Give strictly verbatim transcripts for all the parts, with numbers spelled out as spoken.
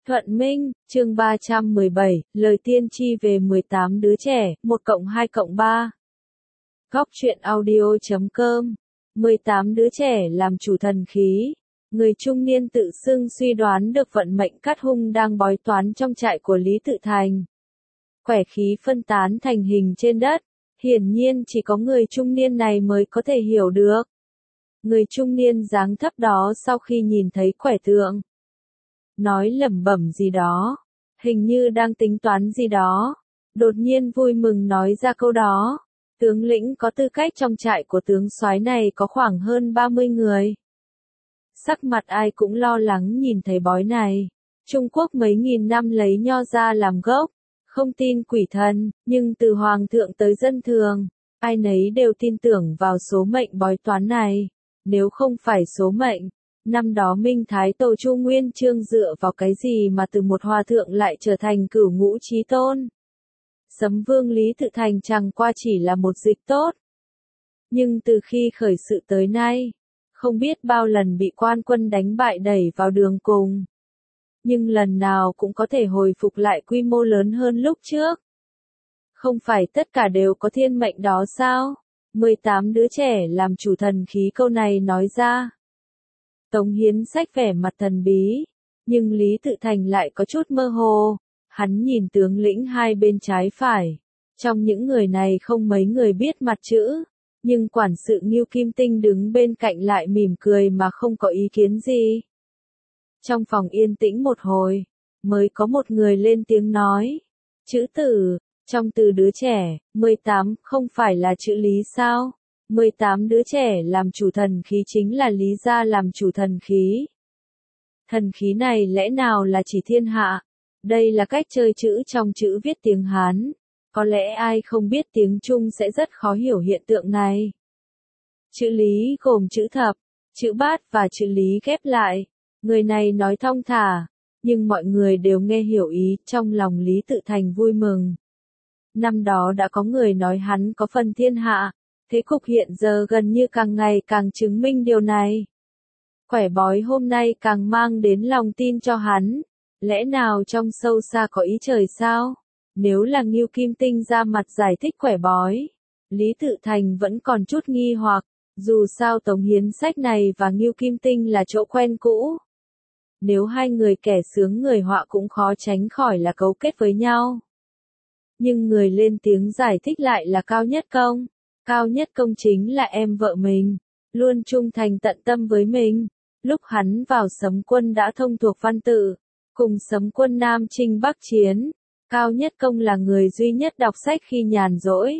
Thuận Minh, chương ba trăm mười bảy, lời tiên tri về mười tám đứa trẻ, một cộng hai cộng ba. Góc truyện audio chấm com. mười tám đứa trẻ làm chủ thần khí. Người trung niên tự xưng suy đoán được vận mệnh cát hung đang bói toán trong trại của Lý Tự Thành. Quẻ khí phân tán thành hình trên đất, hiển nhiên chỉ có người trung niên này mới có thể hiểu được. Người trung niên dáng thấp đó sau khi nhìn thấy quẻ tượng, nói lẩm bẩm gì đó, hình như đang tính toán gì đó, đột nhiên vui mừng nói ra câu đó. Tướng lĩnh có tư cách trong trại của tướng soái này có khoảng hơn ba mươi người. Sắc mặt ai cũng lo lắng nhìn thấy bói này. Trung Quốc mấy nghìn năm lấy nho ra làm gốc, không tin quỷ thần, nhưng từ hoàng thượng tới dân thường, ai nấy đều tin tưởng vào số mệnh bói toán này. Nếu không phải số mệnh, năm đó Minh Thái Tổ Chu Nguyên Chương dựa vào cái gì mà từ một hòa thượng lại trở thành cửu ngũ chí tôn? Sấm Vương Lý Tự Thành chẳng qua chỉ là một dịch tốt. Nhưng từ khi khởi sự tới nay, không biết bao lần bị quan quân đánh bại đẩy vào đường cùng. Nhưng lần nào cũng có thể hồi phục lại quy mô lớn hơn lúc trước. Không phải tất cả đều có thiên mệnh đó sao? mười tám đứa trẻ làm chủ thần khí câu này nói ra. Tống Hiến Sách vẻ mặt thần bí, nhưng Lý Tự Thành lại có chút mơ hồ. Hắn nhìn tướng lĩnh hai bên trái phải. Trong những người này không mấy người biết mặt chữ, nhưng quản sự Ngưu Kim Tinh đứng bên cạnh lại mỉm cười mà không có ý kiến gì. Trong phòng yên tĩnh một hồi, mới có một người lên tiếng nói. Chữ tử, trong từ đứa trẻ, mười tám không phải là chữ Lý sao? mười tám đứa trẻ làm chủ thần khí chính là Lý gia làm chủ thần khí. Thần khí này lẽ nào là chỉ thiên hạ? Đây là cách chơi chữ trong chữ viết tiếng Hán. Có lẽ ai không biết tiếng Trung sẽ rất khó hiểu hiện tượng này. Chữ Lý gồm chữ thập, chữ bát và chữ Lý ghép lại. Người này nói thong thả, nhưng mọi người đều nghe hiểu ý, trong lòng Lý Tự Thành vui mừng. Năm đó đã có người nói hắn có phần thiên hạ, thế cục hiện giờ gần như càng ngày càng chứng minh điều này. Quẻ bói hôm nay càng mang đến lòng tin cho hắn. Lẽ nào trong sâu xa có ý trời sao? Nếu là Ngưu Kim Tinh ra mặt giải thích quẻ bói, Lý Tự Thành vẫn còn chút nghi hoặc, dù sao Tống Hiến Sách này và Ngưu Kim Tinh là chỗ quen cũ. Nếu hai người kẻ sướng người họa cũng khó tránh khỏi là cấu kết với nhau. Nhưng người lên tiếng giải thích lại là Cao Nhất Công. Cao Nhất Công chính là em vợ mình, luôn trung thành tận tâm với mình. Lúc hắn vào Sấm Quân đã thông thuộc văn tự, cùng Sấm Quân Nam Chinh Bắc Chiến. Cao Nhất Công là người duy nhất đọc sách khi nhàn rỗi.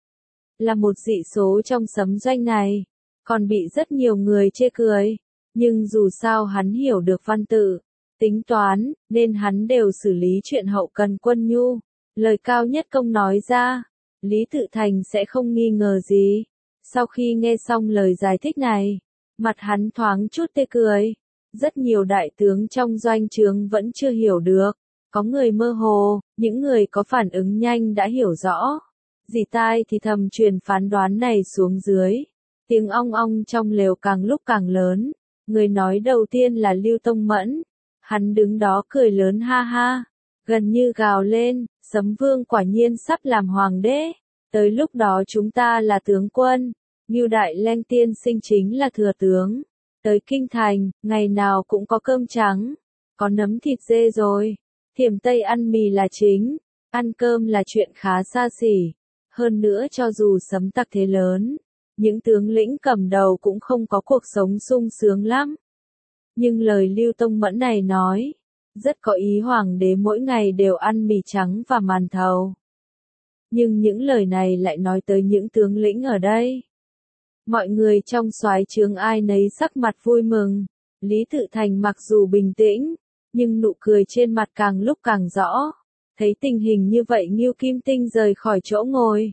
Là một dị số trong Sấm Doanh này, còn bị rất nhiều người chê cười. Nhưng dù sao hắn hiểu được văn tự, tính toán, nên hắn đều xử lý chuyện hậu cần quân nhu. Lời Cao Nhất Công nói ra, Lý Tự Thành sẽ không nghi ngờ gì. Sau khi nghe xong lời giải thích này, mặt hắn thoáng chút tê cười. Rất nhiều đại tướng trong doanh trướng vẫn chưa hiểu được. Có người mơ hồ, những người có phản ứng nhanh đã hiểu rõ. Dì tai thì thầm truyền phán đoán này xuống dưới. Tiếng ong ong trong lều càng lúc càng lớn. Người nói đầu tiên là Lưu Tông Mẫn. Hắn đứng đó cười lớn ha ha. Gần như gào lên, Sấm Vương quả nhiên sắp làm hoàng đế. Tới lúc đó chúng ta là tướng quân. Ngưu Đại Leng tiên sinh chính là thừa tướng. Tới Kinh Thành, ngày nào cũng có cơm trắng. Có nấm thịt dê rồi. Thiểm Tây ăn mì là chính. Ăn cơm là chuyện khá xa xỉ. Hơn nữa cho dù Sấm tặc thế lớn, những tướng lĩnh cầm đầu cũng không có cuộc sống sung sướng lắm. Nhưng lời Lưu Tông Mẫn này nói, rất có ý hoàng đế mỗi ngày đều ăn mì trắng và màn thầu. Nhưng những lời này lại nói tới những tướng lĩnh ở đây. Mọi người trong soái trướng ai nấy sắc mặt vui mừng. Lý Tự Thành mặc dù bình tĩnh, nhưng nụ cười trên mặt càng lúc càng rõ. Thấy tình hình như vậy Ngưu Kim Tinh rời khỏi chỗ ngồi.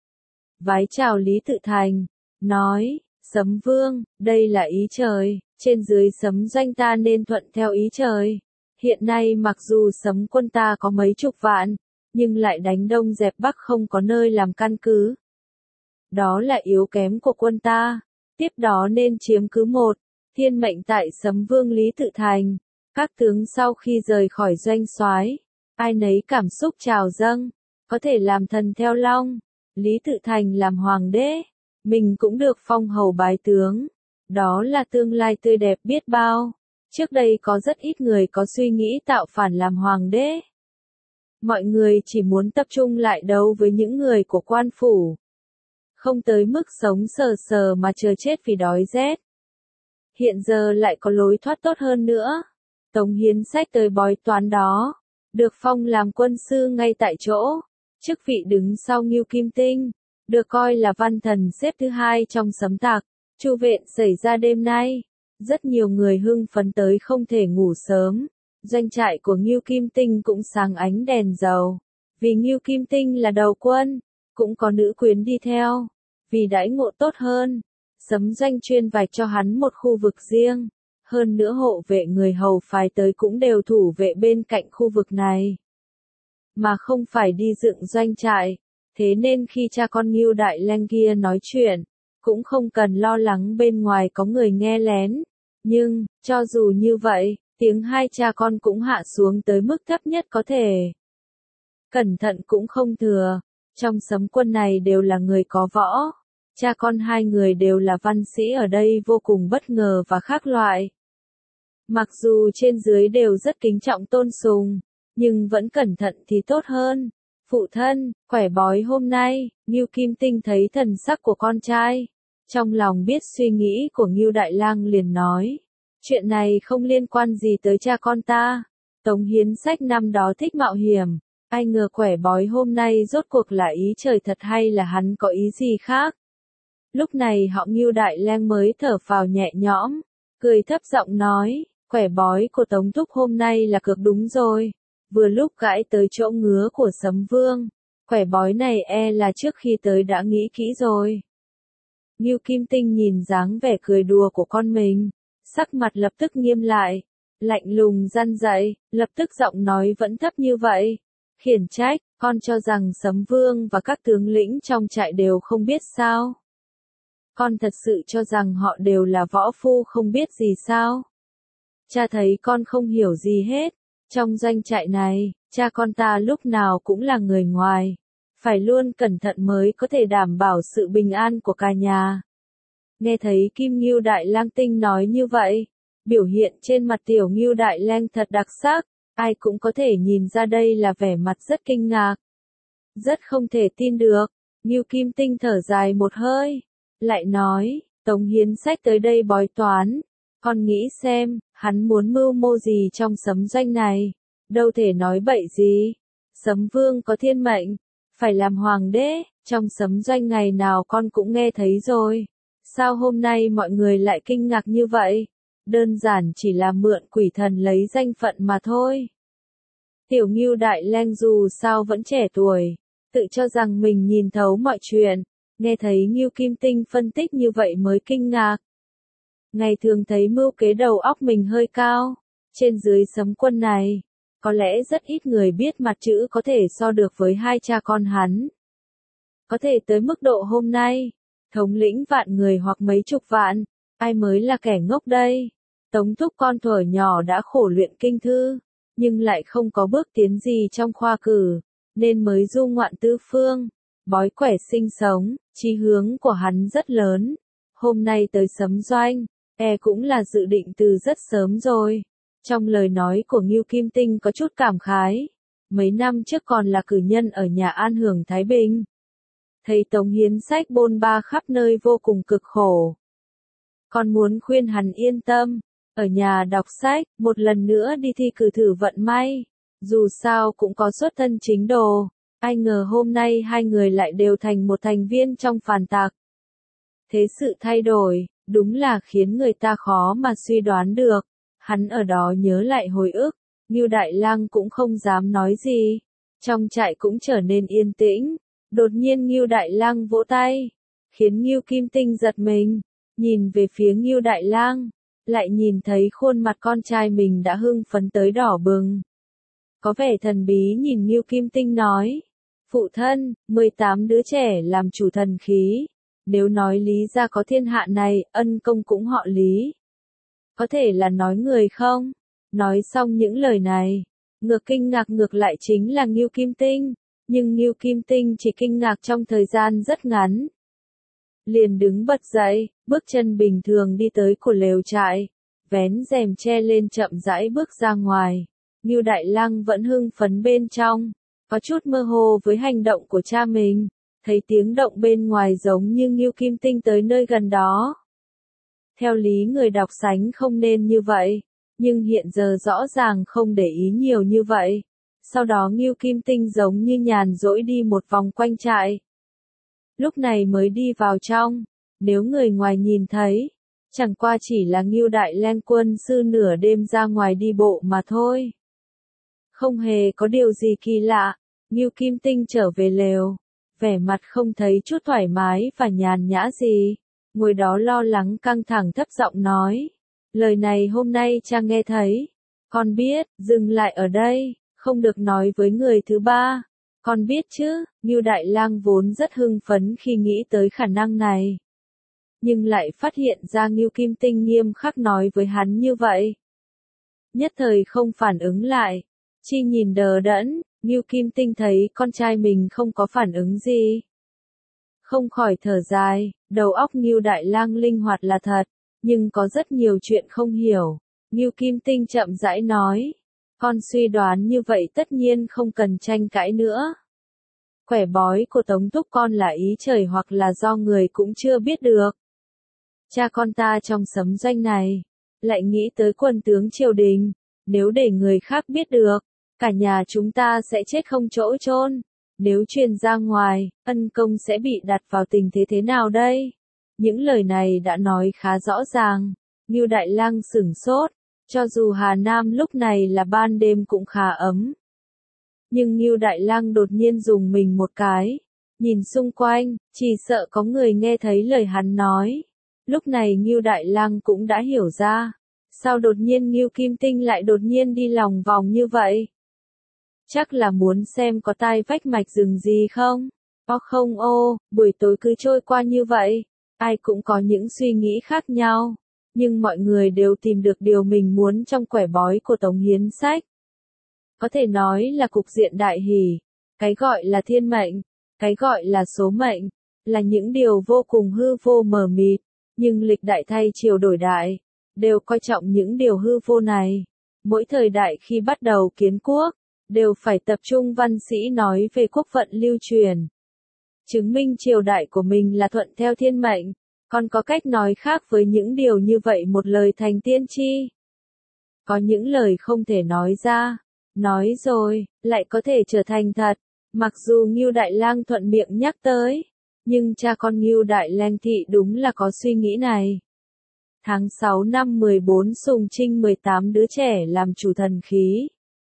Vái chào Lý Tự Thành, nói, Sấm Vương, đây là ý trời, trên dưới Sấm Doanh ta nên thuận theo ý trời. Hiện nay mặc dù Sấm Quân ta có mấy chục vạn, nhưng lại đánh đông dẹp bắc không có nơi làm căn cứ. Đó là yếu kém của quân ta, tiếp đó nên chiếm cứ một, thiên mệnh tại Sấm Vương Lý Tự Thành. Các tướng sau khi rời khỏi doanh soái, ai nấy cảm xúc trào dâng, có thể làm thần theo long, Lý Tự Thành làm hoàng đế, mình cũng được phong hầu bái tướng. Đó là tương lai tươi đẹp biết bao. Trước đây có rất ít người có suy nghĩ tạo phản làm hoàng đế. Mọi người chỉ muốn tập trung lại đấu với những người của quan phủ. Không tới mức sống sờ sờ mà chờ chết vì đói rét. Hiện giờ lại có lối thoát tốt hơn nữa. Tống Hiến Sách tới bói toán đó, được phong làm quân sư ngay tại chỗ, chức vị đứng sau Ngưu Kim Tinh, được coi là văn thần xếp thứ hai trong sấm tạc. Chu Vệ xảy ra đêm nay, rất nhiều người hưng phấn tới không thể ngủ sớm. Doanh trại của Ngưu Kim Tinh cũng sáng ánh đèn dầu, vì Ngưu Kim Tinh là đầu quân, cũng có nữ quyến đi theo, vì đãi ngộ tốt hơn. Sấm Doanh chuyên vạch cho hắn một khu vực riêng, hơn nữa hộ vệ người hầu phái tới cũng đều thủ vệ bên cạnh khu vực này, mà không phải đi dựng doanh trại. Thế nên khi cha con Ngưu Đại Lang kia nói chuyện, cũng không cần lo lắng bên ngoài có người nghe lén. Nhưng, cho dù như vậy, tiếng hai cha con cũng hạ xuống tới mức thấp nhất có thể. Cẩn thận cũng không thừa, trong sấm quân này đều là người có võ. Cha con hai người đều là văn sĩ ở đây vô cùng bất ngờ và khác loại. Mặc dù trên dưới đều rất kính trọng tôn sùng, nhưng vẫn cẩn thận thì tốt hơn. Phụ thân, khỏe bói hôm nay, Ngưu Kim Tinh thấy thần sắc của con trai. Trong lòng biết suy nghĩ của Ngưu Đại Lang liền nói. Chuyện này không liên quan gì tới cha con ta. Tống Hiến Sách năm đó thích mạo hiểm. Ai ngờ quẻ bói hôm nay rốt cuộc là ý trời thật hay là hắn có ý gì khác. Lúc này họ Ngưu Đại Lang mới thở phào nhẹ nhõm, cười thấp giọng nói, quẻ bói của Tống Thúc hôm nay là cực đúng rồi. Vừa lúc gãi tới chỗ ngứa của Sấm Vương, quẻ bói này e là trước khi tới đã nghĩ kỹ rồi. Ngưu Kim Tinh nhìn dáng vẻ cười đùa của con mình, sắc mặt lập tức nghiêm lại, lạnh lùng răn dạy, lập tức giọng nói vẫn thấp như vậy. Khiển trách, con cho rằng Sấm Vương và các tướng lĩnh trong trại đều không biết sao? Con thật sự cho rằng họ đều là võ phu không biết gì sao? Cha thấy con không hiểu gì hết. Trong doanh trại này, cha con ta lúc nào cũng là người ngoài. Phải luôn cẩn thận mới có thể đảm bảo sự bình an của cả nhà. Nghe thấy Kim Ngưu Đại Lang Tinh nói như vậy, biểu hiện trên mặt tiểu Ngưu Đại Lang thật đặc sắc. Ai cũng có thể nhìn ra đây là vẻ mặt rất kinh ngạc. Rất không thể tin được. Ngưu Kim Tinh thở dài một hơi. Lại nói, Tống Hiến Sách tới đây bói toán. Con nghĩ xem, hắn muốn mưu mô gì trong sấm doanh này. Đâu thể nói bậy gì. Sấm Vương có thiên mệnh, phải làm hoàng đế. Trong sấm doanh ngày nào con cũng nghe thấy rồi. Sao hôm nay mọi người lại kinh ngạc như vậy? Đơn giản chỉ là mượn quỷ thần lấy danh phận mà thôi. Tiểu Ngưu Đại Lang dù sao vẫn trẻ tuổi, tự cho rằng mình nhìn thấu mọi chuyện, nghe thấy Ngưu Kim Tinh phân tích như vậy mới kinh ngạc. Ngày thường thấy mưu kế đầu óc mình hơi cao, trên dưới sấm quân này, có lẽ rất ít người biết mặt chữ có thể so được với hai cha con hắn. Có thể tới mức độ hôm nay, thống lĩnh vạn người hoặc mấy chục vạn, ai mới là kẻ ngốc đây? Tống Thúc con thuở nhỏ đã khổ luyện kinh thư, nhưng lại không có bước tiến gì trong khoa cử, nên mới du ngoạn tứ phương, bói quẻ sinh sống, chí hướng của hắn rất lớn. Hôm nay tới sấm doanh, e cũng là dự định từ rất sớm rồi. Trong lời nói của Ngưu Kim Tinh có chút cảm khái, mấy năm trước còn là cử nhân ở nhà An Hưởng Thái Bình. Thấy Tống Hiến Sách bôn ba khắp nơi vô cùng cực khổ. Con muốn khuyên hắn yên tâm, ở nhà đọc sách, một lần nữa đi thi cử thử vận may. Dù sao cũng có xuất thân chính đồ, ai ngờ hôm nay hai người lại đều thành một thành viên trong phản tạc. Thế sự thay đổi, đúng là khiến người ta khó mà suy đoán được. Hắn ở đó nhớ lại hồi ức, Ngưu Đại Lang cũng không dám nói gì. Trong trại cũng trở nên yên tĩnh. Đột nhiên Ngưu Đại Lang vỗ tay, khiến Ngưu Kim Tinh giật mình, nhìn về phía Ngưu Đại Lang, lại nhìn thấy khuôn mặt con trai mình đã hưng phấn tới đỏ bừng. Có vẻ thần bí nhìn Ngưu Kim Tinh nói, phụ thân, mười tám đứa trẻ làm chủ thần khí, nếu nói Lý gia có thiên hạ này, ân công cũng họ Lý. Có thể là nói người không? Nói xong những lời này, ngược kinh ngạc ngược lại chính là Ngưu Kim Tinh, nhưng Ngưu Kim Tinh chỉ kinh ngạc trong thời gian rất ngắn. Liền đứng bật dậy, bước chân bình thường đi tới của lều trại, vén rèm che lên chậm rãi bước ra ngoài. Ngưu Đại Lang vẫn hưng phấn bên trong, có chút mơ hồ với hành động của cha mình, thấy tiếng động bên ngoài giống như Ngưu Kim Tinh tới nơi gần đó. Theo lý người đọc sánh không nên như vậy, nhưng hiện giờ rõ ràng không để ý nhiều như vậy. Sau đó Ngưu Kim Tinh giống như nhàn rỗi đi một vòng quanh trại. Lúc này mới đi vào trong, nếu người ngoài nhìn thấy, chẳng qua chỉ là Ngưu Đại Lang quân sư nửa đêm ra ngoài đi bộ mà thôi. Không hề có điều gì kỳ lạ, Ngưu Kim Tinh trở về lều, vẻ mặt không thấy chút thoải mái và nhàn nhã gì, ngồi đó lo lắng căng thẳng thấp giọng nói. Lời này hôm nay cha nghe thấy, con biết, dừng lại ở đây, không được nói với người thứ ba. Con biết chứ, Ngưu Đại Lang vốn rất hưng phấn khi nghĩ tới khả năng này. Nhưng lại phát hiện ra Ngưu Kim Tinh nghiêm khắc nói với hắn như vậy. Nhất thời không phản ứng lại, chỉ nhìn đờ đẫn, Ngưu Kim Tinh thấy con trai mình không có phản ứng gì. Không khỏi thở dài, đầu óc Ngưu Đại Lang linh hoạt là thật, nhưng có rất nhiều chuyện không hiểu. Ngưu Kim Tinh chậm rãi nói. Con suy đoán như vậy tất nhiên không cần tranh cãi nữa. Quẻ bói của Tống Thúc con là ý trời hoặc là do người cũng chưa biết được. Cha con ta trong sấm doanh này, lại nghĩ tới quân tướng triều đình, nếu để người khác biết được, cả nhà chúng ta sẽ chết không chỗ chôn. Nếu truyền ra ngoài, ân công sẽ bị đặt vào tình thế thế nào đây? Những lời này đã nói khá rõ ràng. Ngưu Đại Lang sửng sốt. Cho dù Hà Nam lúc này là ban đêm cũng khá ấm. Nhưng Ngưu Đại Lang đột nhiên dùng mình một cái, nhìn xung quanh, chỉ sợ có người nghe thấy lời hắn nói. Lúc này Ngưu Đại Lang cũng đã hiểu ra, sao đột nhiên Ngưu Kim Tinh lại đột nhiên đi lòng vòng như vậy. Chắc là muốn xem có tai vách mạch rừng gì không? Ô không ô, buổi tối cứ trôi qua như vậy, ai cũng có những suy nghĩ khác nhau. Nhưng mọi người đều tìm được điều mình muốn trong quẻ bói của Tống Hiến Sách. Có thể nói là cục diện đại hỷ, cái gọi là thiên mệnh, cái gọi là số mệnh, là những điều vô cùng hư vô mờ mịt, nhưng lịch đại thay triều đổi đại, đều coi trọng những điều hư vô này. Mỗi thời đại khi bắt đầu kiến quốc, đều phải tập trung văn sĩ nói về quốc vận lưu truyền. Chứng minh triều đại của mình là thuận theo thiên mệnh. Còn có cách nói khác với những điều như vậy một lời thành tiên tri. Có những lời không thể nói ra, nói rồi, lại có thể trở thành thật. Mặc dù Ngưu Đại Lang thuận miệng nhắc tới, nhưng cha con Ngưu Đại Lang thị đúng là có suy nghĩ này. Tháng sáu năm mười bốn Sùng Trinh mười tám đứa trẻ làm chủ thần khí.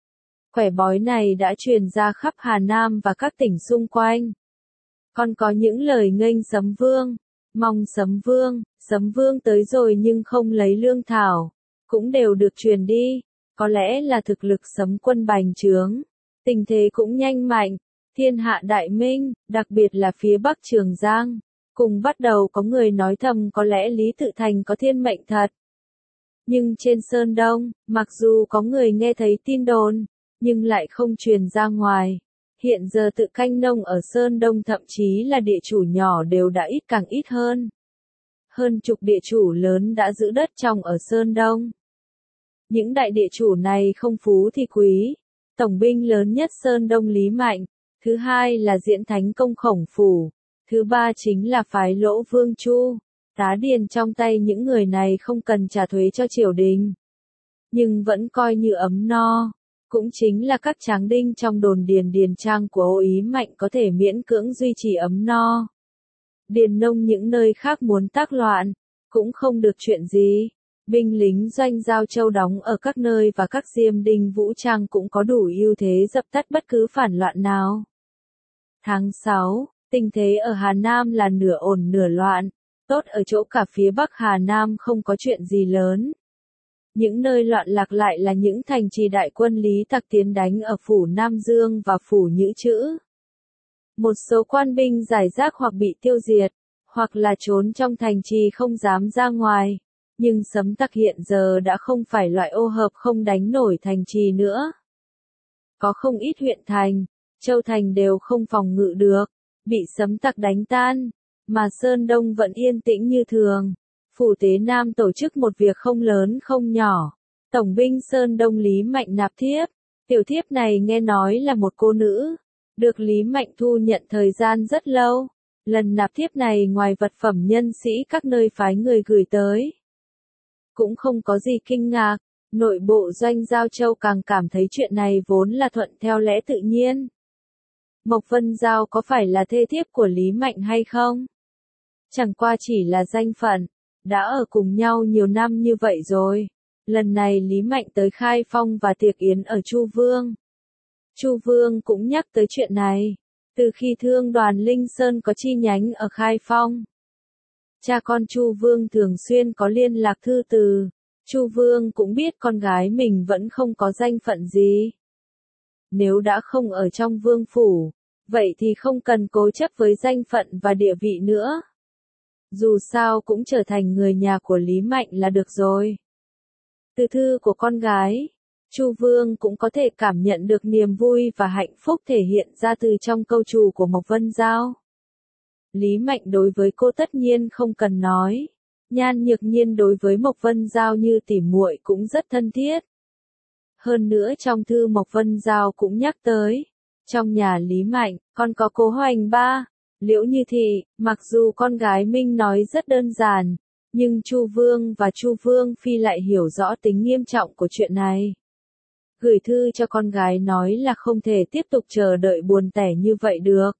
Quẻ bói này đã truyền ra khắp Hà Nam và các tỉnh xung quanh. Còn có những lời nghênh Sấm Vương. Mong Sấm Vương, Sấm Vương tới rồi nhưng không lấy lương thảo, cũng đều được truyền đi, có lẽ là thực lực Sấm quân bành trướng, tình thế cũng nhanh mạnh, thiên hạ đại minh, đặc biệt là phía Bắc Trường Giang, cùng bắt đầu có người nói thầm có lẽ Lý Tự Thành có thiên mệnh thật. Nhưng trên Sơn Đông, mặc dù có người nghe thấy tin đồn, nhưng lại không truyền ra ngoài. Hiện giờ tự canh nông ở Sơn Đông thậm chí là địa chủ nhỏ đều đã ít càng ít hơn. Hơn chục địa chủ lớn đã giữ đất trồng ở Sơn Đông. Những đại địa chủ này không phú thì quý. Tổng binh lớn nhất Sơn Đông Lý Mạnh. Thứ hai là Diễn Thánh Công Khổng Phủ. Thứ ba chính là phái Lỗ Vương Chu. Tá điền trong tay những người này không cần trả thuế cho triều đình. Nhưng vẫn coi như ấm no. Cũng chính là các tráng đinh trong đồn điền điền trang của Ô Ý Mạnh có thể miễn cưỡng duy trì ấm no. Điền nông những nơi khác muốn tác loạn, cũng không được chuyện gì. Binh lính doanh Giao Châu đóng ở các nơi và các diêm đinh vũ trang cũng có đủ ưu thế dập tắt bất cứ phản loạn nào. Tháng sáu, tình thế ở Hà Nam là nửa ổn nửa loạn, tốt ở chỗ cả phía Bắc Hà Nam không có chuyện gì lớn. Những nơi loạn lạc lại là những thành trì đại quân Lý Tặc tiến đánh ở phủ Nam Dương và phủ Nhữ Chữ. Một số quan binh giải rác hoặc bị tiêu diệt, hoặc là trốn trong thành trì không dám ra ngoài. Nhưng Sấm Tặc hiện giờ đã không phải loại ô hợp không đánh nổi thành trì nữa. Có không ít huyện thành, châu thành đều không phòng ngự được, bị Sấm Tặc đánh tan, mà Sơn Đông vẫn yên tĩnh như thường. Phủ Tế Nam tổ chức một việc không lớn không nhỏ. Tổng binh Sơn Đông Lý Mạnh nạp thiếp. Tiểu thiếp này nghe nói là một cô nữ, được Lý Mạnh thu nhận thời gian rất lâu. Lần nạp thiếp này ngoài vật phẩm nhân sĩ các nơi phái người gửi tới, cũng không có gì kinh ngạc. Nội bộ doanh Giao Châu càng cảm thấy chuyện này vốn là thuận theo lẽ tự nhiên. Mộc Vân Giao có phải là thê thiếp của Lý Mạnh hay không? Chẳng qua chỉ là danh phận, đã ở cùng nhau nhiều năm như vậy rồi. Lần này Lý Mạnh tới Khai Phong và tiệc yến ở Chu Vương. Chu Vương cũng nhắc tới chuyện này. Từ khi thương đoàn Linh Sơn có chi nhánh ở Khai Phong, cha con Chu Vương thường xuyên có liên lạc thư từ. Chu Vương cũng biết con gái mình vẫn không có danh phận gì. Nếu đã không ở trong vương phủ, vậy thì không cần cố chấp với danh phận và địa vị nữa. Dù sao cũng trở thành người nhà của Lý Mạnh là được rồi. Từ thư của con gái, Chu Vương cũng có thể cảm nhận được niềm vui và hạnh phúc thể hiện ra từ trong câu chù của Mộc Vân Giao. Lý Mạnh đối với cô tất nhiên không cần nói. Nhan Nhược Nhiên đối với Mộc Vân Giao như tỉ muội cũng rất thân thiết. Hơn nữa trong thư Mộc Vân Giao cũng nhắc tới, trong nhà Lý Mạnh, còn có Cố Hoành Ba, Liễu Như Thị. Mặc dù con gái Minh nói rất đơn giản, nhưng Chu Vương và Chu Vương Phi lại hiểu rõ tính nghiêm trọng của chuyện này. Gửi thư cho con gái nói là không thể tiếp tục chờ đợi buồn tẻ như vậy được,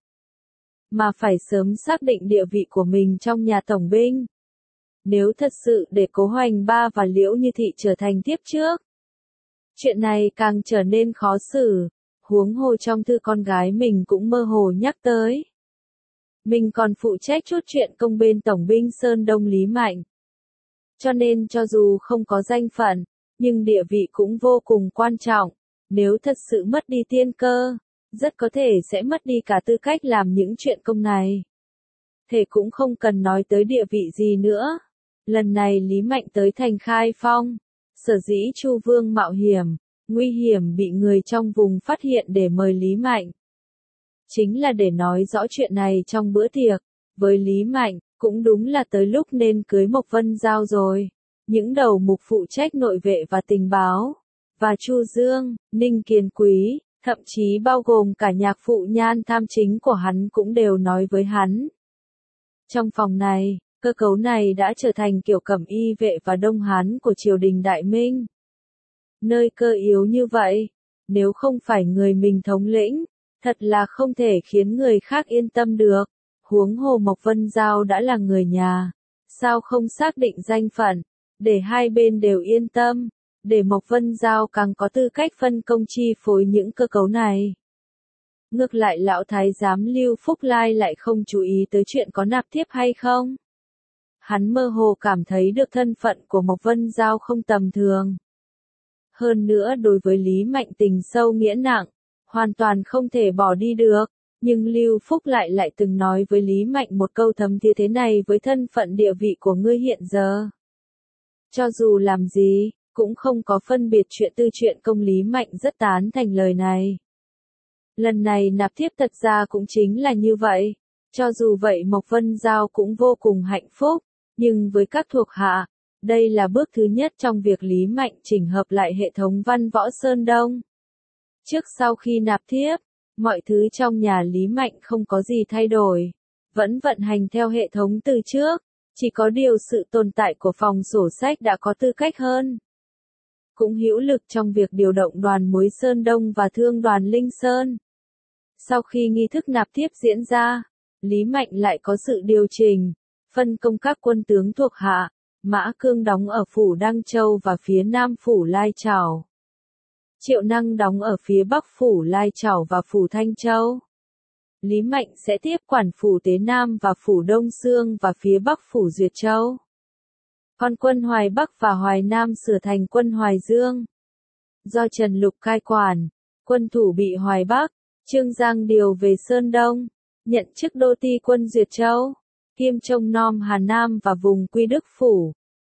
mà phải sớm xác định địa vị của mình trong nhà tổng binh. Nếu thật sự để Cố Hoành Ba và Liễu Như Thị trở thành tiếp trước, chuyện này càng trở nên khó xử. Huống hồ trong thư con gái mình cũng mơ hồ nhắc tới, mình còn phụ trách chút chuyện công bên tổng binh Sơn Đông Lý Mạnh. Cho nên cho dù không có danh phận, nhưng địa vị cũng vô cùng quan trọng. Nếu thật sự mất đi tiên cơ, rất có thể sẽ mất đi cả tư cách làm những chuyện công này. Thế cũng không cần nói tới địa vị gì nữa. Lần này Lý Mạnh tới thành Khai Phong, sở dĩ Chu Vương mạo hiểm, nguy hiểm bị người trong vùng phát hiện để mời Lý Mạnh, chính là để nói rõ chuyện này trong bữa tiệc. Với Lý Mạnh, cũng đúng là tới lúc nên cưới Mộc Vân Giao rồi. Những đầu mục phụ trách nội vệ và tình báo, và Chu Dương, Ninh Kiền Quý, thậm chí bao gồm cả nhạc phụ Nhan Tham Chính của hắn cũng đều nói với hắn. Trong phòng này, cơ cấu này đã trở thành kiểu cẩm y vệ và đông hán của triều đình Đại Minh. Nơi cơ yếu như vậy, nếu không phải người mình thống lĩnh, thật là không thể khiến người khác yên tâm được. Huống hồ Mộc Vân Giao đã là người nhà, sao không xác định danh phận, để hai bên đều yên tâm, để Mộc Vân Giao càng có tư cách phân công chi phối những cơ cấu này. Ngược lại lão thái giám Lưu Phúc Lai lại không chú ý tới chuyện có nạp thiếp hay không. Hắn mơ hồ cảm thấy được thân phận của Mộc Vân Giao không tầm thường. Hơn nữa đối với Lý Mạnh tình sâu nghĩa nặng, hoàn toàn không thể bỏ đi được. Nhưng Lưu Phúc lại lại từng nói với Lý Mạnh một câu thấm thía thế này với thân phận địa vị của ngươi hiện giờ. Cho dù làm gì, cũng không có phân biệt chuyện tư chuyện công. Lý Mạnh rất tán thành lời này. Lần này nạp thiếp thật ra cũng chính là như vậy. Cho dù vậy Mộc Vân Giao cũng vô cùng hạnh phúc, nhưng với các thuộc hạ, đây là bước thứ nhất trong việc Lý Mạnh chỉnh hợp lại hệ thống văn võ Sơn Đông. Trước sau khi nạp thiếp, mọi thứ trong nhà Lý Mạnh không có gì thay đổi, vẫn vận hành theo hệ thống từ trước, chỉ có điều sự tồn tại của phòng sổ sách đã có tư cách hơn. Cũng hữu lực trong việc điều động đoàn muối Sơn Đông và thương đoàn Linh Sơn. Sau khi nghi thức nạp thiếp diễn ra, Lý Mạnh lại có sự điều chỉnh, phân công các quân tướng thuộc hạ. Mã Cương đóng ở phủ Đăng Châu và phía nam phủ Lai Chảo. Triệu Năng đóng ở phía bắc phủ Lai Chảo và phủ Thanh Châu. Lý Mạnh sẽ tiếp quản phủ Tế Nam và phủ Đông Xương và phía bắc phủ Duyệt Châu. Còn quân Hoài Bắc và Hoài Nam sửa thành quân Hoài Dương, do Trần Lục cai quản. Quân thủ bị Hoài Bắc, Trương Giang điều về Sơn Đông, nhận chức đô ti quân Duyệt Châu, kiêm trông nom Hà Nam và vùng Quy Đức Phủ.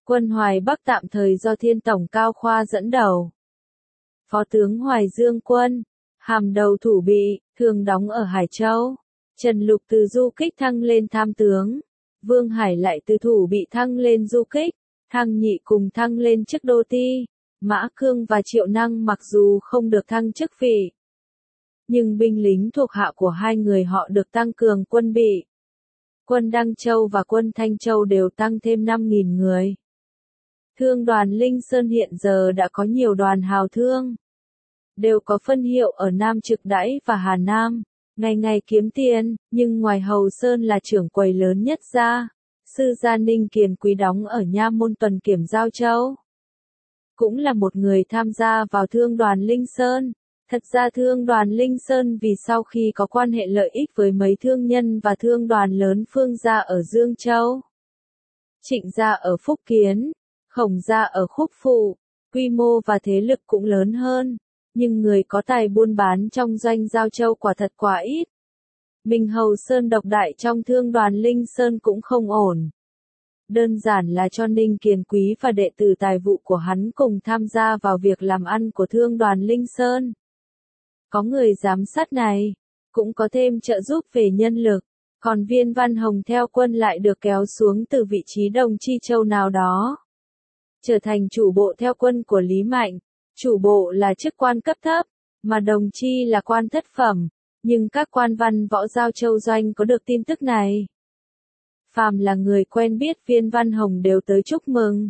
Quân Hoài Bắc tạm thời do Thiên Tổng Cao Khoa dẫn đầu. Phó tướng Hoài Dương Quân, hàm đầu thủ bị, thường đóng ở Hải Châu. Trần Lục từ du kích thăng lên tham tướng. Vương Hải lại từ thủ bị thăng lên du kích. Thăng Nhị cùng thăng lên chức đô ti. Mã Cương và Triệu Năng mặc dù không được thăng chức vị, nhưng binh lính thuộc hạ của hai người họ được tăng cường quân bị. Quân Đăng Châu và quân Thanh Châu đều tăng thêm năm nghìn người. Thương đoàn Linh Sơn hiện giờ đã có nhiều đoàn hào thương, đều có phân hiệu ở Nam Trực Đãi và Hà Nam, ngày ngày kiếm tiền, nhưng ngoài Hầu Sơn là trưởng quầy lớn nhất ra, sư gia Ninh Kiền Quý đóng ở Nha Môn tuần kiểm Giao Châu, cũng là một người tham gia vào thương đoàn Linh Sơn. Thật ra thương đoàn Linh Sơn vì sau khi có quan hệ lợi ích với mấy thương nhân và thương đoàn lớn Phương gia ở Dương Châu, Trịnh gia ở Phúc Kiến, Khổng gia ở Khúc Phụ, quy mô và thế lực cũng lớn hơn, nhưng người có tài buôn bán trong doanh Giao Châu quả thật quá ít. Mình Hầu Sơn độc đại trong thương đoàn Linh Sơn cũng không ổn. Đơn giản là cho Ninh Kiền Quý và đệ tử tài vụ của hắn cùng tham gia vào việc làm ăn của thương đoàn Linh Sơn. Có người giám sát này, cũng có thêm trợ giúp về nhân lực, còn Viên Văn Hồng theo quân lại được kéo xuống từ vị trí Đồng Chi Châu nào đó, trở thành chủ bộ theo quân của Lý Mạnh. Chủ bộ là chức quan cấp thấp, mà Đồng Chi là quan thất phẩm, nhưng các quan văn võ Giao Châu doanh có được tin tức này. Phàm là người quen biết Viên Văn Hồng đều tới chúc mừng.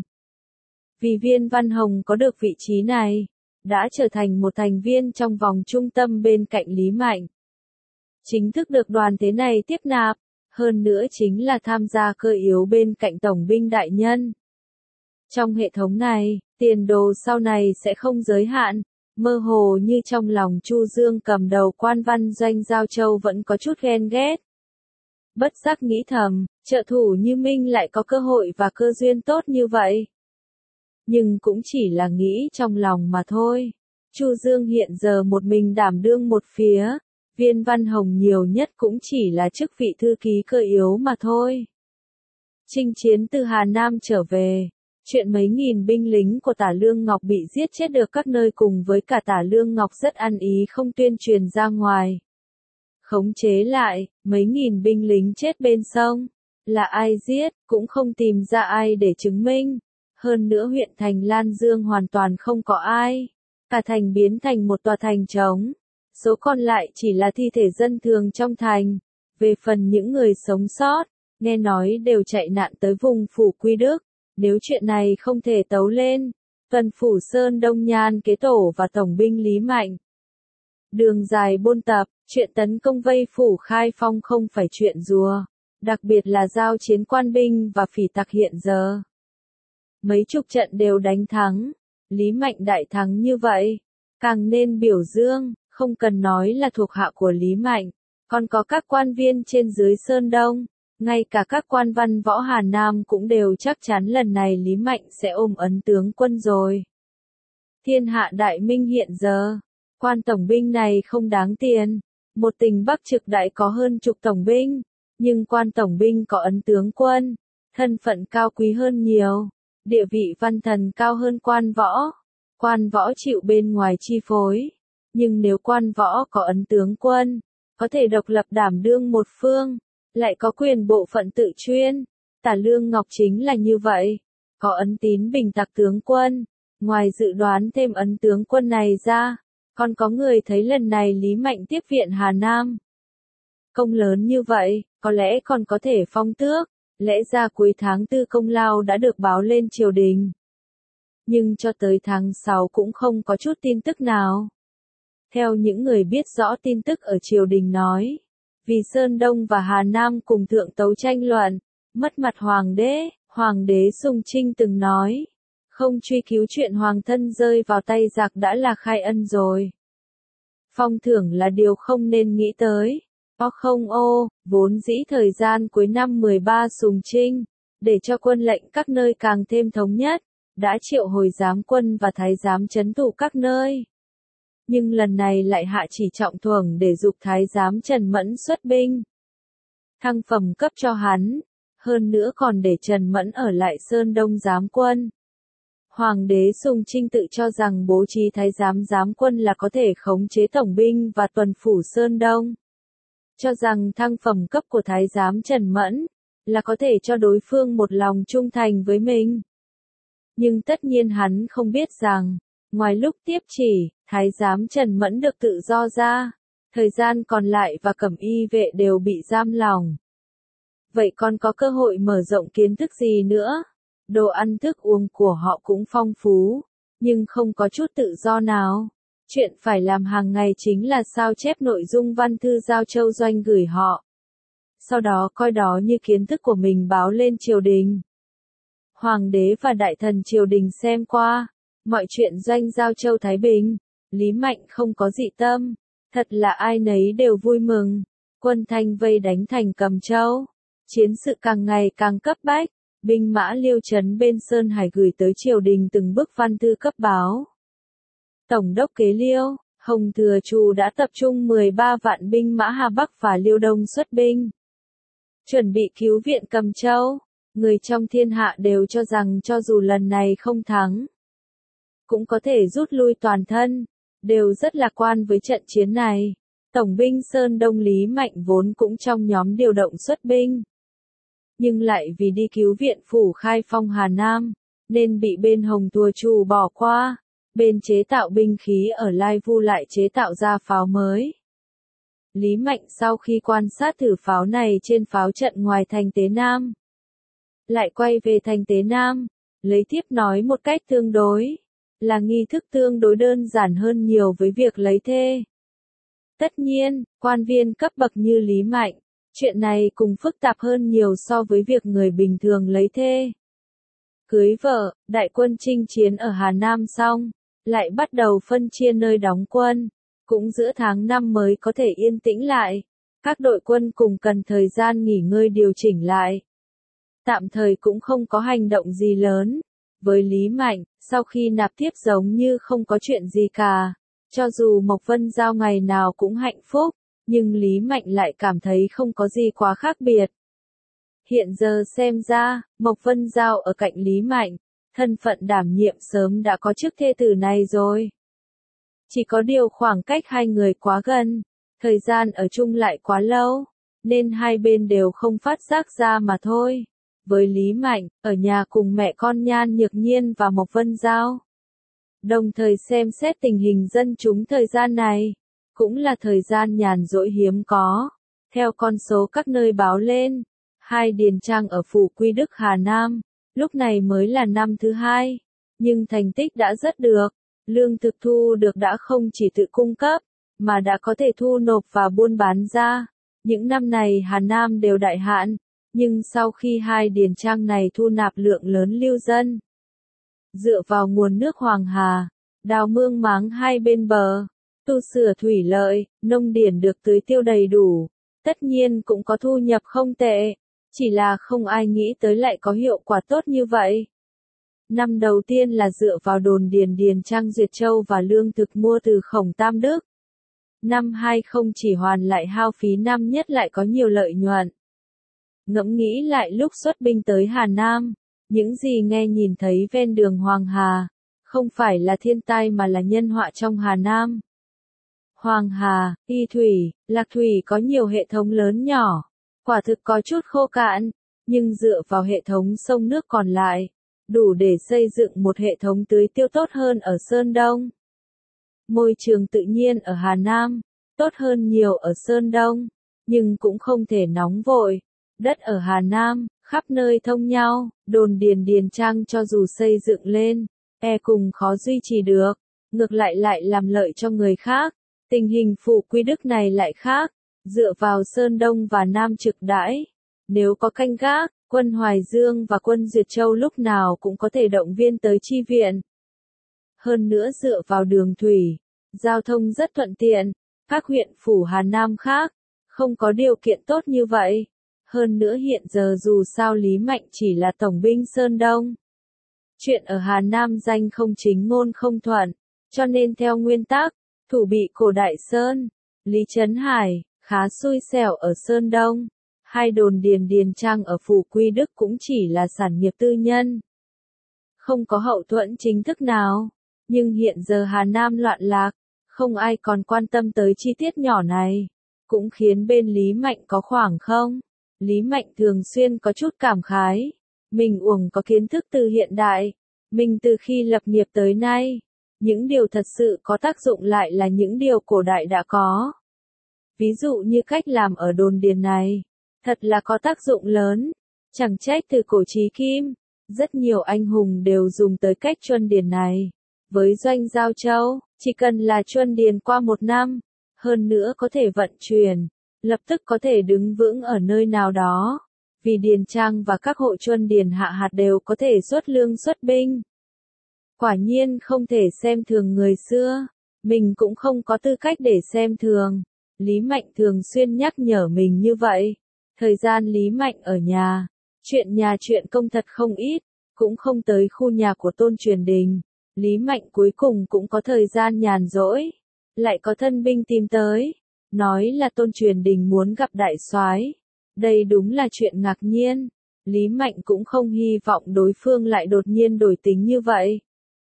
Vì Viên Văn Hồng có được vị trí này, đã trở thành một thành viên trong vòng trung tâm bên cạnh Lý Mạnh. Chính thức được đoàn thế này tiếp nạp, hơn nữa chính là tham gia cơ yếu bên cạnh Tổng binh đại nhân. Trong hệ thống này, tiền đồ sau này sẽ không giới hạn, mơ hồ như trong lòng Chu Dương cầm đầu quan văn doanh Giao Châu vẫn có chút ghen ghét. Bất giác nghĩ thầm, trợ thủ như Minh lại có cơ hội và cơ duyên tốt như vậy. Nhưng cũng chỉ là nghĩ trong lòng mà thôi. Chu Dương hiện giờ một mình đảm đương một phía, Viên Văn Hồng nhiều nhất cũng chỉ là chức vị thư ký cơ yếu mà thôi. Chinh chiến từ Hà Nam trở về, chuyện mấy nghìn binh lính của Tả Lương Ngọc bị giết chết được các nơi cùng với cả Tả Lương Ngọc rất ăn ý không tuyên truyền ra ngoài. Khống chế lại, mấy nghìn binh lính chết bên sông, là ai giết, cũng không tìm ra ai để chứng minh. Hơn nữa huyện thành Lan Dương hoàn toàn không có ai. Cả thành biến thành một tòa thành trống. Số còn lại chỉ là thi thể dân thường trong thành. Về phần những người sống sót, nghe nói đều chạy nạn tới vùng phủ Quy Đức. Nếu chuyện này không thể tấu lên, tuần phủ Sơn Đông Nhan kế tổ và tổng binh Lý Mạnh. Đường dài buôn tập, chuyện tấn công vây phủ Khai Phong không phải chuyện rùa. Đặc biệt là giao chiến quan binh và phỉ tặc hiện giờ. Mấy chục trận đều đánh thắng, Lý Mạnh đại thắng như vậy, càng nên biểu dương, không cần nói là thuộc hạ của Lý Mạnh, còn có các quan viên trên dưới Sơn Đông, ngay cả các quan văn võ Hà Nam cũng đều chắc chắn lần này Lý Mạnh sẽ ôm ấn tướng quân rồi. Thiên hạ đại minh hiện giờ, quan tổng binh này không đáng tiền, một tỉnh Bắc Trực Đại có hơn chục tổng binh, nhưng quan tổng binh có ấn tướng quân, thân phận cao quý hơn nhiều. Địa vị văn thần cao hơn quan võ. Quan võ chịu bên ngoài chi phối. Nhưng nếu quan võ có ấn tướng quân, có thể độc lập đảm đương một phương, lại có quyền bộ phận tự chuyên. Tả Lương Ngọc chính là như vậy. Có ấn tín bình tặc tướng quân. Ngoài dự đoán thêm ấn tướng quân này ra, còn có người thấy lần này Lý Mạnh tiếp viện Hà Nam. Công lớn như vậy, có lẽ còn có thể phong tước. Lẽ ra cuối tháng tư công lao đã được báo lên triều đình. Nhưng cho tới tháng sáu cũng không có chút tin tức nào. Theo những người biết rõ tin tức ở triều đình nói, vì Sơn Đông và Hà Nam cùng thượng tấu tranh luận, mất mặt hoàng đế, hoàng đế Sùng Trinh từng nói, không truy cứu chuyện hoàng thân rơi vào tay giặc đã là khai ân rồi. Phong thưởng là điều không nên nghĩ tới. O không ô, vốn dĩ thời gian cuối năm mười ba Sùng Trinh, để cho quân lệnh các nơi càng thêm thống nhất, đã triệu hồi giám quân và thái giám trấn thủ các nơi. Nhưng lần này lại hạ chỉ trọng thưởng để giục thái giám Trần Mẫn xuất binh. Thăng phẩm cấp cho hắn, hơn nữa còn để Trần Mẫn ở lại Sơn Đông giám quân. Hoàng đế Sùng Trinh tự cho rằng bố trí thái giám giám quân là có thể khống chế tổng binh và tuần phủ Sơn Đông. Cho rằng thăng phẩm cấp của thái giám Trần Mẫn là có thể cho đối phương một lòng trung thành với mình. Nhưng tất nhiên hắn không biết rằng, ngoài lúc tiếp chỉ, thái giám Trần Mẫn được tự do ra, thời gian còn lại và cẩm y vệ đều bị giam lỏng. Vậy còn có cơ hội mở rộng kiến thức gì nữa? Đồ ăn thức uống của họ cũng phong phú, nhưng không có chút tự do nào. Chuyện phải làm hàng ngày chính là sao chép nội dung văn thư giao châu doanh gửi họ. Sau đó coi đó như kiến thức của mình báo lên triều đình. Hoàng đế và đại thần triều đình xem qua, mọi chuyện doanh giao châu Thái Bình, Lý Mạnh không có dị tâm, thật là ai nấy đều vui mừng. Quân Thanh vây đánh thành Cầm Châu, chiến sự càng ngày càng cấp bách, binh mã Liêu Trấn bên Sơn Hải gửi tới triều đình từng bức văn thư cấp báo. Tổng đốc Kế Liêu, Hồng Thừa Trù đã tập trung mười ba vạn binh mã Hà Bắc và Liêu Đông xuất binh, chuẩn bị cứu viện Cầm Châu. Người trong thiên hạ đều cho rằng cho dù lần này không thắng, cũng có thể rút lui toàn thân, đều rất lạc quan với trận chiến này. Tổng binh Sơn Đông Lý Mạnh vốn cũng trong nhóm điều động xuất binh, nhưng lại vì đi cứu viện phủ Khai Phong Hà Nam, nên bị bên Hồng Thừa Trù bỏ qua. Bên chế tạo binh khí ở Lai Vu lại chế tạo ra pháo mới. Lý Mạnh sau khi quan sát thử pháo này trên pháo trận ngoài thành Tế Nam, lại quay về thành Tế Nam, lấy tiếp nói một cách tương đối, là nghi thức tương đối đơn giản hơn nhiều với việc lấy thê. Tất nhiên, quan viên cấp bậc như Lý Mạnh, chuyện này cũng phức tạp hơn nhiều so với việc người bình thường lấy thê. Cưới vợ, đại quân chinh chiến ở Hà Nam xong, lại bắt đầu phân chia nơi đóng quân, cũng giữa tháng năm mới có thể yên tĩnh lại. Các đội quân cùng cần thời gian nghỉ ngơi điều chỉnh lại. Tạm thời cũng không có hành động gì lớn. Với Lý Mạnh, sau khi nạp tiếp giống như không có chuyện gì cả. Cho dù Mộc Vân Giao ngày nào cũng hạnh phúc, nhưng Lý Mạnh lại cảm thấy không có gì quá khác biệt. Hiện giờ xem ra, Mộc Vân Giao ở cạnh Lý Mạnh, thân phận đảm nhiệm sớm đã có chức thê tử này rồi. Chỉ có điều khoảng cách hai người quá gần, thời gian ở chung lại quá lâu, nên hai bên đều không phát giác ra mà thôi. Với Lý Mạnh, ở nhà cùng mẹ con Nhan Nhược Nhiên và Mộc Vân Giao, đồng thời xem xét tình hình dân chúng thời gian này, cũng là thời gian nhàn rỗi hiếm có. Theo con số các nơi báo lên, hai điền trang ở phủ Quy Đức Hà Nam, lúc này mới là năm thứ hai, nhưng thành tích đã rất được. Lương thực thu được đã không chỉ tự cung cấp, mà đã có thể thu nộp và buôn bán ra. Những năm này Hà Nam đều đại hạn, nhưng sau khi hai điền trang này thu nạp lượng lớn lưu dân, dựa vào nguồn nước Hoàng Hà, đào mương máng hai bên bờ, tu sửa thủy lợi, nông điển được tưới tiêu đầy đủ, tất nhiên cũng có thu nhập không tệ, chỉ là không ai nghĩ tới lại có hiệu quả tốt như vậy. Năm đầu tiên là dựa vào đồn điền điền trang Duyệt Châu và lương thực mua từ Khổng Tam Đức. Năm hai không chỉ hoàn lại hao phí năm nhất lại có nhiều lợi nhuận. Ngẫm nghĩ lại lúc xuất binh tới Hà Nam, những gì nghe nhìn thấy ven đường Hoàng Hà, không phải là thiên tai mà là nhân họa trong Hà Nam. Hoàng Hà, Y Thủy, Lạc Thủy có nhiều hệ thống lớn nhỏ, quả thực có chút khô cạn, nhưng dựa vào hệ thống sông nước còn lại, đủ để xây dựng một hệ thống tưới tiêu tốt hơn ở Sơn Đông. Môi trường tự nhiên ở Hà Nam, tốt hơn nhiều ở Sơn Đông, nhưng cũng không thể nóng vội. Đất ở Hà Nam, khắp nơi thông nhau, đồn điền điền trang cho dù xây dựng lên, e cùng khó duy trì được, ngược lại lại làm lợi cho người khác. Tình hình phủ Quy Đức này lại khác, dựa vào Sơn Đông và Nam trực đãi. Nếu có canh gác, quân Hoài Dương và quân Duyệt Châu lúc nào cũng có thể động viên tới chi viện. Hơn nữa dựa vào đường thủy, giao thông rất thuận tiện, các huyện phủ Hà Nam khác, không có điều kiện tốt như vậy. Hơn nữa hiện giờ dù sao Lý Mạnh chỉ là tổng binh Sơn Đông. Chuyện ở Hà Nam danh không chính ngôn không thuận, cho nên theo nguyên tắc, thủ bị cổ Đại Sơn, Lý Trấn Hải, khá xui xẻo ở Sơn Đông. Hai đồn điền Điền Trang ở Phủ Quy Đức cũng chỉ là sản nghiệp tư nhân. Không có hậu thuẫn chính thức nào. Nhưng hiện giờ Hà Nam loạn lạc, không ai còn quan tâm tới chi tiết nhỏ này. Cũng khiến bên Lý Mạnh có khoảng không. Lý Mạnh thường xuyên có chút cảm khái. Mình uổng có kiến thức từ hiện đại. Mình từ khi lập nghiệp tới nay. Những điều thật sự có tác dụng lại là những điều cổ đại đã có. Ví dụ như cách làm ở đồn điền này. Thật là có tác dụng lớn. Chẳng trách từ cổ chí kim. Rất nhiều anh hùng đều dùng tới cách chuân điền này. Với doanh Giao Châu, chỉ cần là chuân điền qua một năm. Hơn nữa có thể vận chuyển. Lập tức có thể đứng vững ở nơi nào đó. Vì điền trang và các hộ chuân điền hạ hạt đều có thể xuất lương xuất binh. Quả nhiên không thể xem thường người xưa. Mình cũng không có tư cách để xem thường. Lý Mạnh thường xuyên nhắc nhở mình như vậy. Thời gian Lý Mạnh ở nhà, chuyện nhà chuyện công thật không ít, cũng không tới khu nhà của Tôn Truyền Đình. Lý Mạnh cuối cùng cũng có thời gian nhàn rỗi, lại có thân binh tìm tới, nói là Tôn Truyền Đình muốn gặp đại soái. Đây đúng là chuyện ngạc nhiên. Lý Mạnh cũng không hy vọng đối phương lại đột nhiên đổi tính như vậy,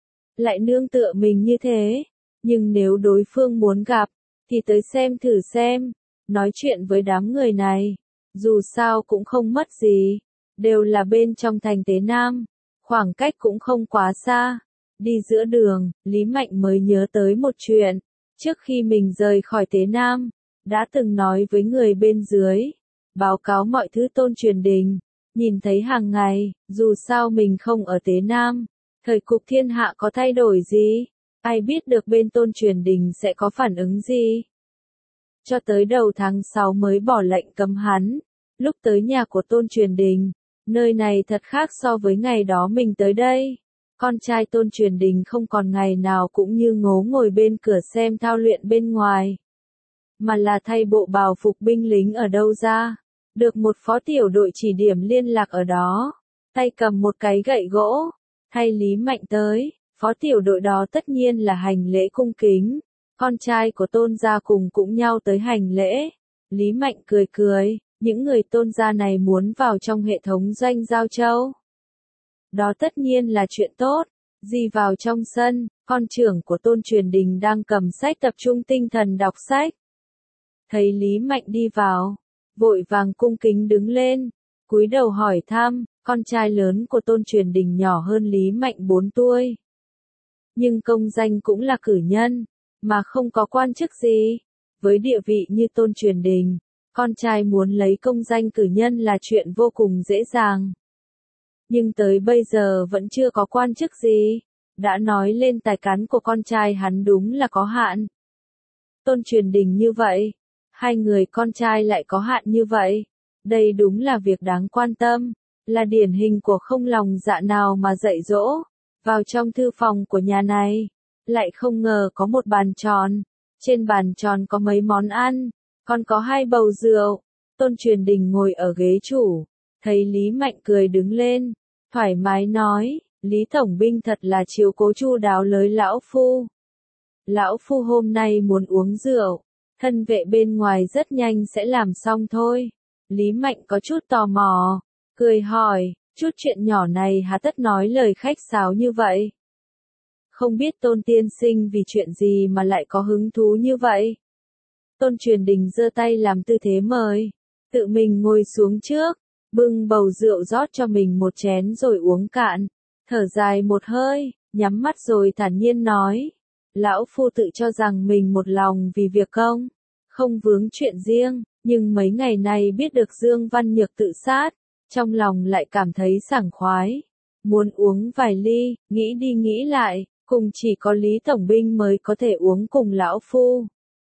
lại nương tựa mình như thế. Nhưng nếu đối phương muốn gặp, thì tới xem thử xem, nói chuyện với đám người này. Dù sao cũng không mất gì, đều là bên trong thành Tế Nam, khoảng cách cũng không quá xa. Đi giữa đường, Lý Mạnh mới nhớ tới một chuyện. Trước khi mình rời khỏi Tế Nam, đã từng nói với người bên dưới, báo cáo mọi thứ Tôn Truyền Đình, nhìn thấy hàng ngày. Dù sao mình không ở Tế Nam, thời cục thiên hạ có thay đổi gì, ai biết được bên Tôn Truyền Đình sẽ có phản ứng gì. Cho tới đầu tháng sáu mới bỏ lệnh cấm hắn. Lúc tới nhà của Tôn Truyền Đình, nơi này thật khác so với ngày đó mình tới đây. Con trai Tôn Truyền Đình không còn ngày nào cũng như ngố ngồi bên cửa xem thao luyện bên ngoài, mà là thay bộ bào phục binh lính ở đâu ra, được một phó tiểu đội chỉ điểm liên lạc ở đó, tay cầm một cái gậy gỗ, thay Lý Mạnh tới. Phó tiểu đội đó tất nhiên là hành lễ cung kính. Con trai của Tôn gia cùng cũng nhau tới hành lễ. Lý Mạnh cười cười, những người Tôn gia này muốn vào trong hệ thống doanh Giao Châu. Đó tất nhiên là chuyện tốt. Di vào trong sân, con trưởng của Tôn Truyền Đình đang cầm sách tập trung tinh thần đọc sách. Thấy Lý Mạnh đi vào, vội vàng cung kính đứng lên, cúi đầu hỏi thăm. Con trai lớn của Tôn Truyền Đình nhỏ hơn Lý Mạnh bốn tuổi. Nhưng công danh cũng là cử nhân, mà không có quan chức gì. Với địa vị như Tôn Truyền Đình, con trai muốn lấy công danh cử nhân là chuyện vô cùng dễ dàng. Nhưng tới bây giờ vẫn chưa có quan chức gì. Đã nói lên tài cán của con trai hắn đúng là có hạn. Tôn Truyền Đình như vậy, hai người con trai lại có hạn như vậy. Đây đúng là việc đáng quan tâm, là điển hình của không lòng dạ nào mà dạy dỗ. Vào trong thư phòng của nhà này, lại không ngờ có một bàn tròn. Trên bàn tròn có mấy món ăn, còn có hai bầu rượu. Tôn Truyền Đình ngồi ở ghế chủ, thấy Lý Mạnh cười đứng lên, thoải mái nói, Lý Tổng binh thật là chiếu cố chu đáo lới lão phu. Lão phu hôm nay muốn uống rượu, thân vệ bên ngoài rất nhanh sẽ làm xong thôi. Lý Mạnh có chút tò mò, cười hỏi, chút chuyện nhỏ này há tất nói lời khách sáo như vậy? Không biết Tôn tiên sinh vì chuyện gì mà lại có hứng thú như vậy? Tôn Truyền Đình giơ tay làm tư thế mời, tự mình ngồi xuống trước, bưng bầu rượu rót cho mình một chén rồi uống cạn, thở dài một hơi, nhắm mắt rồi thản nhiên nói, lão phu tự cho rằng mình một lòng vì việc công, không vướng chuyện riêng, nhưng mấy ngày nay biết được Dương Văn Nhược tự sát, trong lòng lại cảm thấy sảng khoái, muốn uống vài ly, nghĩ đi nghĩ lại, cùng chỉ có Lý Tổng binh mới có thể uống cùng lão phu,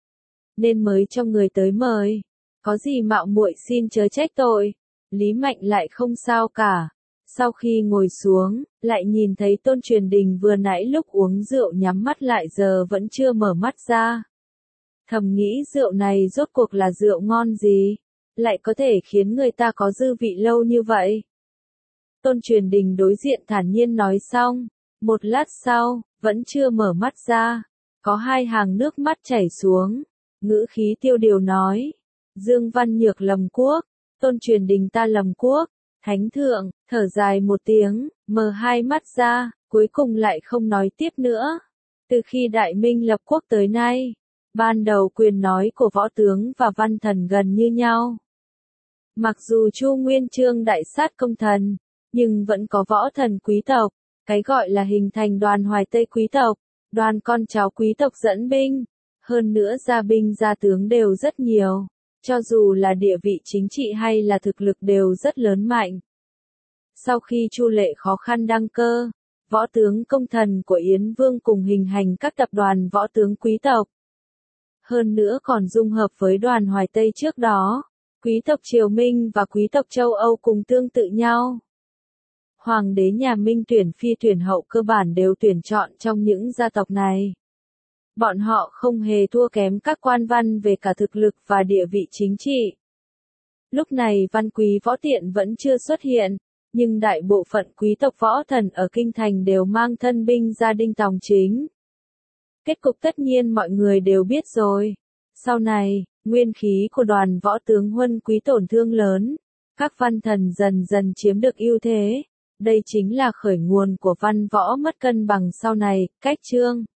nên mới cho người tới mời, có gì mạo muội xin chớ trách tội. Lý Mạnh lại không sao cả. Sau khi ngồi xuống, lại nhìn thấy Tôn Truyền Đình vừa nãy lúc uống rượu nhắm mắt lại giờ vẫn chưa mở mắt ra. Thầm nghĩ rượu này rốt cuộc là rượu ngon gì, lại có thể khiến người ta có dư vị lâu như vậy. Tôn Truyền Đình đối diện thản nhiên nói xong, một lát sau, vẫn chưa mở mắt ra, có hai hàng nước mắt chảy xuống, ngữ khí tiêu điều nói, Dương Văn Nhược lầm quốc. tôn truyền đình ta lầm quốc, thánh thượng, thở dài một tiếng, mở hai mắt ra, cuối cùng lại không nói tiếp nữa. Từ khi Đại Minh lập quốc tới nay, ban đầu quyền nói của võ tướng và văn thần gần như nhau. Mặc dù Chu Nguyên Chương đại sát công thần, nhưng vẫn có võ thần quý tộc, cái gọi là hình thành đoàn Hoài Tây quý tộc, đoàn con cháu quý tộc dẫn binh, hơn nữa gia binh gia tướng đều rất nhiều, cho dù là địa vị chính trị hay là thực lực đều rất lớn mạnh. Sau khi Chu Lệ khó khăn đăng cơ, võ tướng công thần của Yến Vương cùng hình hành các tập đoàn võ tướng quý tộc. Hơn nữa còn dung hợp với đoàn Hoài Tây trước đó, quý tộc Triều Minh và quý tộc châu Âu cùng tương tự nhau. Hoàng đế nhà Minh tuyển phi tuyển hậu cơ bản đều tuyển chọn trong những gia tộc này. Bọn họ không hề thua kém các quan văn về cả thực lực và địa vị chính trị. Lúc này văn quý võ tiện vẫn chưa xuất hiện, nhưng đại bộ phận quý tộc võ thần ở kinh thành đều mang thân binh gia đình tòng chính. Kết cục tất nhiên mọi người đều biết rồi. Sau này, nguyên khí của đoàn võ tướng huân quý tổn thương lớn, các văn thần dần dần chiếm được ưu thế. Đây chính là khởi nguồn của văn võ mất cân bằng sau này. Cách chương